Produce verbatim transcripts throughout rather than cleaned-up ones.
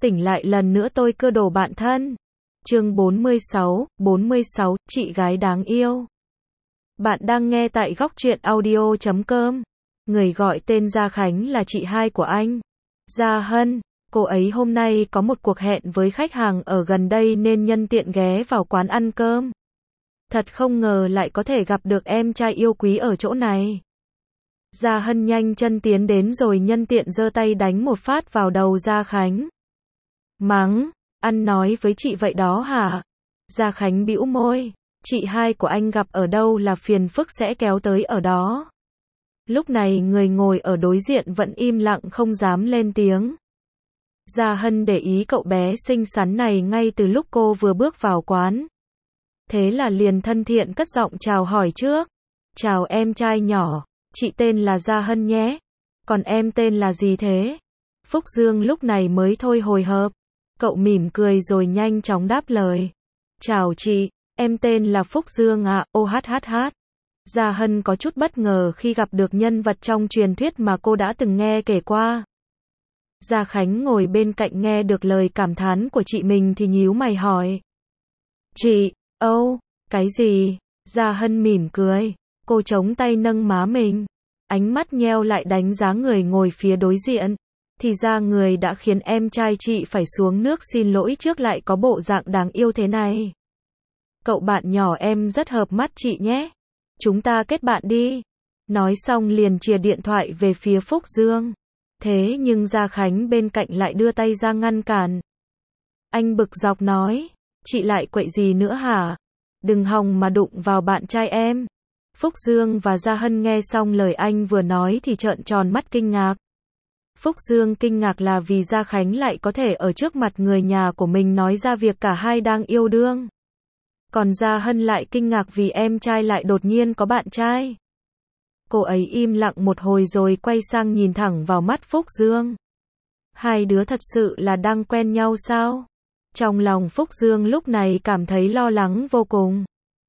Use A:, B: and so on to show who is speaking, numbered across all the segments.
A: Tỉnh lại lần nữa tôi cơ đồ bạn thân. Chương bốn mươi sáu, bốn mươi sáu, chị gái đáng yêu. Bạn đang nghe tại góc truyện audio chấm com. Người gọi tên Gia Khánh là chị hai của anh. Gia Hân, cô ấy hôm nay có một cuộc hẹn với khách hàng ở gần đây nên nhân tiện ghé vào quán ăn cơm. Thật không ngờ lại có thể gặp được em trai yêu quý ở chỗ này. Gia Hân nhanh chân tiến đến rồi nhân tiện giơ tay đánh một phát vào đầu Gia Khánh. Mắng, ăn nói với chị vậy đó hả? Gia Khánh bĩu môi, chị hai của anh gặp ở đâu là phiền phức sẽ kéo tới ở đó. Lúc này người ngồi ở đối diện vẫn im lặng không dám lên tiếng. Gia Hân để ý cậu bé xinh xắn này ngay từ lúc cô vừa bước vào quán. Thế là liền thân thiện cất giọng chào hỏi trước. Chào em trai nhỏ, chị tên là Gia Hân nhé. Còn em tên là gì thế? Phúc Dương lúc này mới thôi hồi hộp. Cậu mỉm cười rồi nhanh chóng đáp lời. Chào chị, em tên là Phúc Dương ạ, ô hát hát hát. Gia Hân có chút bất ngờ khi gặp được nhân vật trong truyền thuyết mà cô đã từng nghe kể qua. Gia Khánh ngồi bên cạnh nghe được lời cảm thán của chị mình thì nhíu mày hỏi. Chị, âu, cái gì? Gia Hân mỉm cười, cô chống tay nâng má mình. Ánh mắt nheo lại đánh giá người ngồi phía đối diện. Thì ra người đã khiến em trai chị phải xuống nước xin lỗi trước lại có bộ dạng đáng yêu thế này. Cậu bạn nhỏ em rất hợp mắt chị nhé. Chúng ta kết bạn đi. Nói xong liền chìa điện thoại về phía Phúc Dương. Thế nhưng Gia Khánh bên cạnh lại đưa tay ra ngăn cản. Anh bực dọc nói, chị lại quậy gì nữa hả? Đừng hòng mà đụng vào bạn trai em. Phúc Dương và Gia Hân nghe xong lời anh vừa nói thì trợn tròn mắt kinh ngạc. Phúc Dương kinh ngạc là vì Gia Khánh lại có thể ở trước mặt người nhà của mình nói ra việc cả hai đang yêu đương. Còn Gia Hân lại kinh ngạc vì em trai lại đột nhiên có bạn trai. Cô ấy im lặng một hồi rồi quay sang nhìn thẳng vào mắt Phúc Dương. Hai đứa thật sự là đang quen nhau sao? Trong lòng Phúc Dương lúc này cảm thấy lo lắng vô cùng.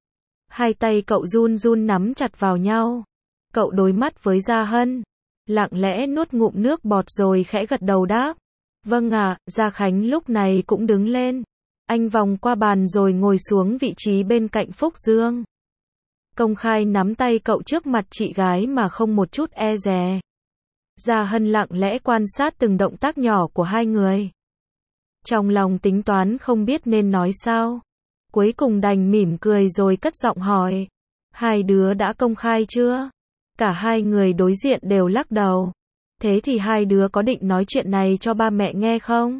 A: Hai tay cậu run run nắm chặt vào nhau. Cậu đối mắt với Gia Hân. Lặng lẽ nuốt ngụm nước bọt rồi khẽ gật đầu đáp. Vâng ạ, Gia Khánh lúc này cũng đứng lên. Anh vòng qua bàn rồi ngồi xuống vị trí bên cạnh Phúc Dương. Công khai nắm tay cậu trước mặt chị gái mà không một chút e dè. Gia Hân lặng lẽ quan sát từng động tác nhỏ của hai người. Trong lòng tính toán không biết nên nói sao. Cuối cùng đành mỉm cười rồi cất giọng hỏi. Hai đứa đã công khai chưa? Cả hai người đối diện đều lắc đầu. Thế thì hai đứa có định nói chuyện này cho ba mẹ nghe không?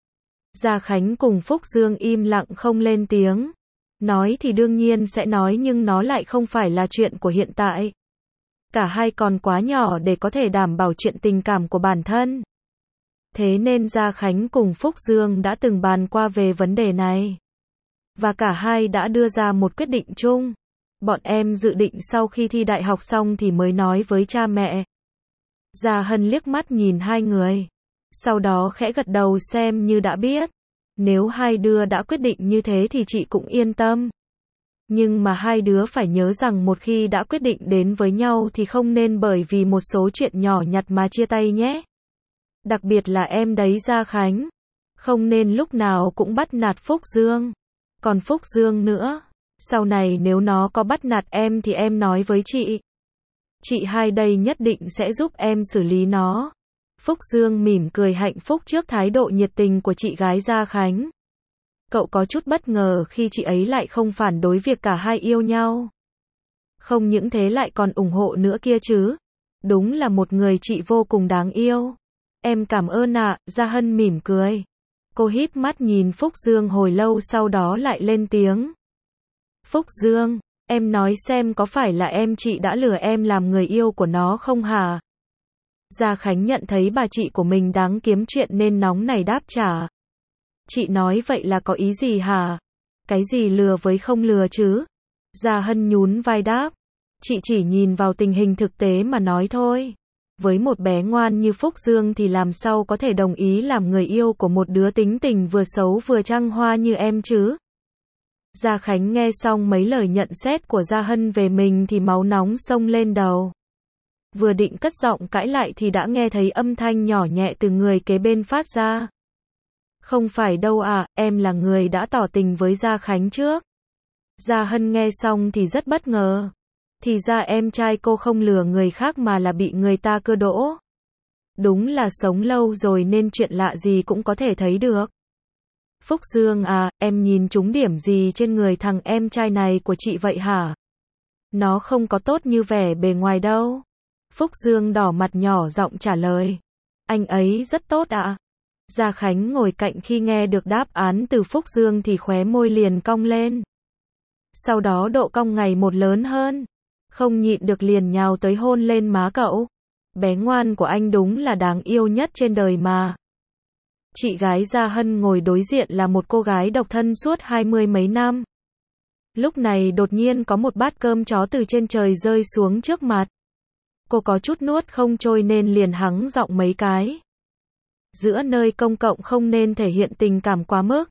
A: Gia Khánh cùng Phúc Dương im lặng không lên tiếng. Nói thì đương nhiên sẽ nói nhưng nó lại không phải là chuyện của hiện tại. Cả hai còn quá nhỏ để có thể đảm bảo chuyện tình cảm của bản thân. Thế nên Gia Khánh cùng Phúc Dương đã từng bàn qua về vấn đề này. Và cả hai đã đưa ra một quyết định chung. Bọn em dự định sau khi thi đại học xong thì mới nói với cha mẹ. Gia Hân liếc mắt nhìn hai người. Sau đó khẽ gật đầu xem như đã biết. Nếu hai đứa đã quyết định như thế thì chị cũng yên tâm. Nhưng mà hai đứa phải nhớ rằng một khi đã quyết định đến với nhau thì không nên bởi vì một số chuyện nhỏ nhặt mà chia tay nhé. Đặc biệt là em đấy Gia Khánh. Không nên lúc nào cũng bắt nạt Phúc Dương. Còn Phúc Dương nữa. Sau này nếu nó có bắt nạt em thì em nói với chị. Chị hai đây nhất định sẽ giúp em xử lý nó. Phúc Dương mỉm cười hạnh phúc trước thái độ nhiệt tình của chị gái Gia Khánh. Cậu có chút bất ngờ khi chị ấy lại không phản đối việc cả hai yêu nhau. Không những thế lại còn ủng hộ nữa kia chứ. Đúng là một người chị vô cùng đáng yêu. Em cảm ơn ạ, Gia Hân mỉm cười. Cô híp mắt nhìn Phúc Dương hồi lâu sau đó lại lên tiếng. Phúc Dương, em nói xem có phải là em chị đã lừa em làm người yêu của nó không hả? Gia Khánh nhận thấy bà chị của mình đáng kiếm chuyện nên nóng này đáp trả. Chị nói vậy là có ý gì hả? Cái gì lừa với không lừa chứ? Gia Hân nhún vai đáp. Chị chỉ nhìn vào tình hình thực tế mà nói thôi. Với một bé ngoan như Phúc Dương thì làm sao có thể đồng ý làm người yêu của một đứa tính tình vừa xấu vừa trăng hoa như em chứ? Gia Khánh nghe xong mấy lời nhận xét của Gia Hân về mình thì máu nóng xông lên đầu. Vừa định cất giọng cãi lại thì đã nghe thấy âm thanh nhỏ nhẹ từ người kế bên phát ra. Không phải đâu à, em là người đã tỏ tình với Gia Khánh trước. Gia Hân nghe xong thì rất bất ngờ. Thì ra em trai cô không lừa người khác mà là bị người ta cưa đỗ. Đúng là sống lâu rồi nên chuyện lạ gì cũng có thể thấy được. Phúc Dương à, em nhìn trúng điểm gì trên người thằng em trai này của chị vậy hả? Nó không có tốt như vẻ bề ngoài đâu. Phúc Dương đỏ mặt nhỏ giọng trả lời. Anh ấy rất tốt ạ. Gia Khánh ngồi cạnh khi nghe được đáp án từ Phúc Dương thì khóe môi liền cong lên. Sau đó độ cong ngày một lớn hơn. Không nhịn được liền nhào tới hôn lên má cậu. Bé ngoan của anh đúng là đáng yêu nhất trên đời mà. Chị gái Gia Hân ngồi đối diện là một cô gái độc thân suốt hai mươi mấy năm. Lúc này đột nhiên có một bát cơm chó từ trên trời rơi xuống trước mặt. Cô có chút nuốt không trôi nên liền hắng giọng mấy cái. Giữa nơi công cộng không nên thể hiện tình cảm quá mức.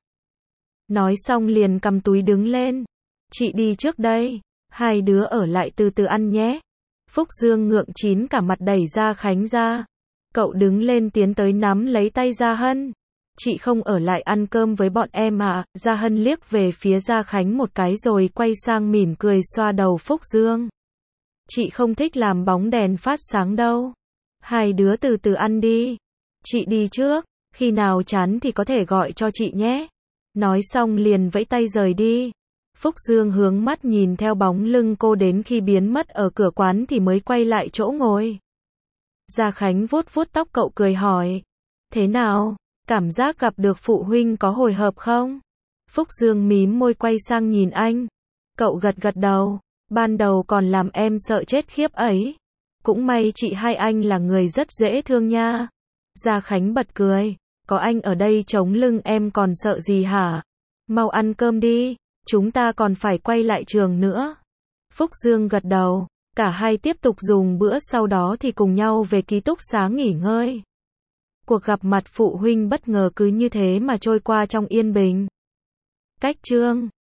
A: Nói xong liền cầm túi đứng lên. Chị đi trước đây. Hai đứa ở lại từ từ ăn nhé. Phúc Dương ngượng chín cả mặt đẩy Gia Khánh ra. Cậu đứng lên tiến tới nắm lấy tay Gia Hân. Chị không ở lại ăn cơm với bọn em à? Gia Hân liếc về phía Gia Khánh một cái rồi quay sang mỉm cười xoa đầu Phúc Dương. Chị không thích làm bóng đèn phát sáng đâu. Hai đứa từ từ ăn đi. Chị đi trước, khi nào chán thì có thể gọi cho chị nhé. Nói xong liền vẫy tay rời đi. Phúc Dương hướng mắt nhìn theo bóng lưng cô đến khi biến mất ở cửa quán thì mới quay lại chỗ ngồi. Gia Khánh vuốt vuốt tóc cậu cười hỏi. Thế nào? Cảm giác gặp được phụ huynh có hồi hộp không? Phúc Dương mím môi quay sang nhìn anh. Cậu gật gật đầu. Ban đầu còn làm em sợ chết khiếp ấy. Cũng may chị hai anh là người rất dễ thương nha. Gia Khánh bật cười. Có anh ở đây chống lưng em còn sợ gì hả? Mau ăn cơm đi. Chúng ta còn phải quay lại trường nữa. Phúc Dương gật đầu. Cả hai tiếp tục dùng bữa sau đó thì cùng nhau về ký túc xá nghỉ ngơi. Cuộc gặp mặt phụ huynh bất ngờ cứ như thế mà trôi qua trong yên bình. Cách chương